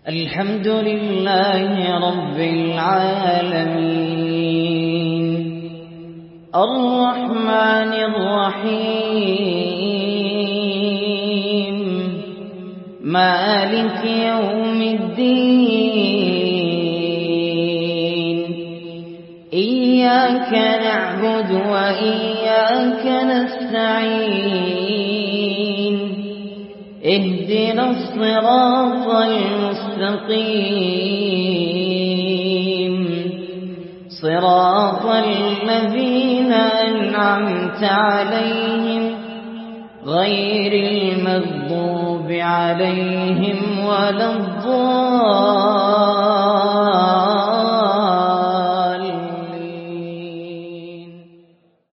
الحمد لله رب العالمين الرحمن الرحيم مالك يوم الدين إياك نعبد وإياك نستعين اهدنا الصراط المستقيم صراط الذين أنعمت عليهم غير المغضوب عليهم ولا الضالين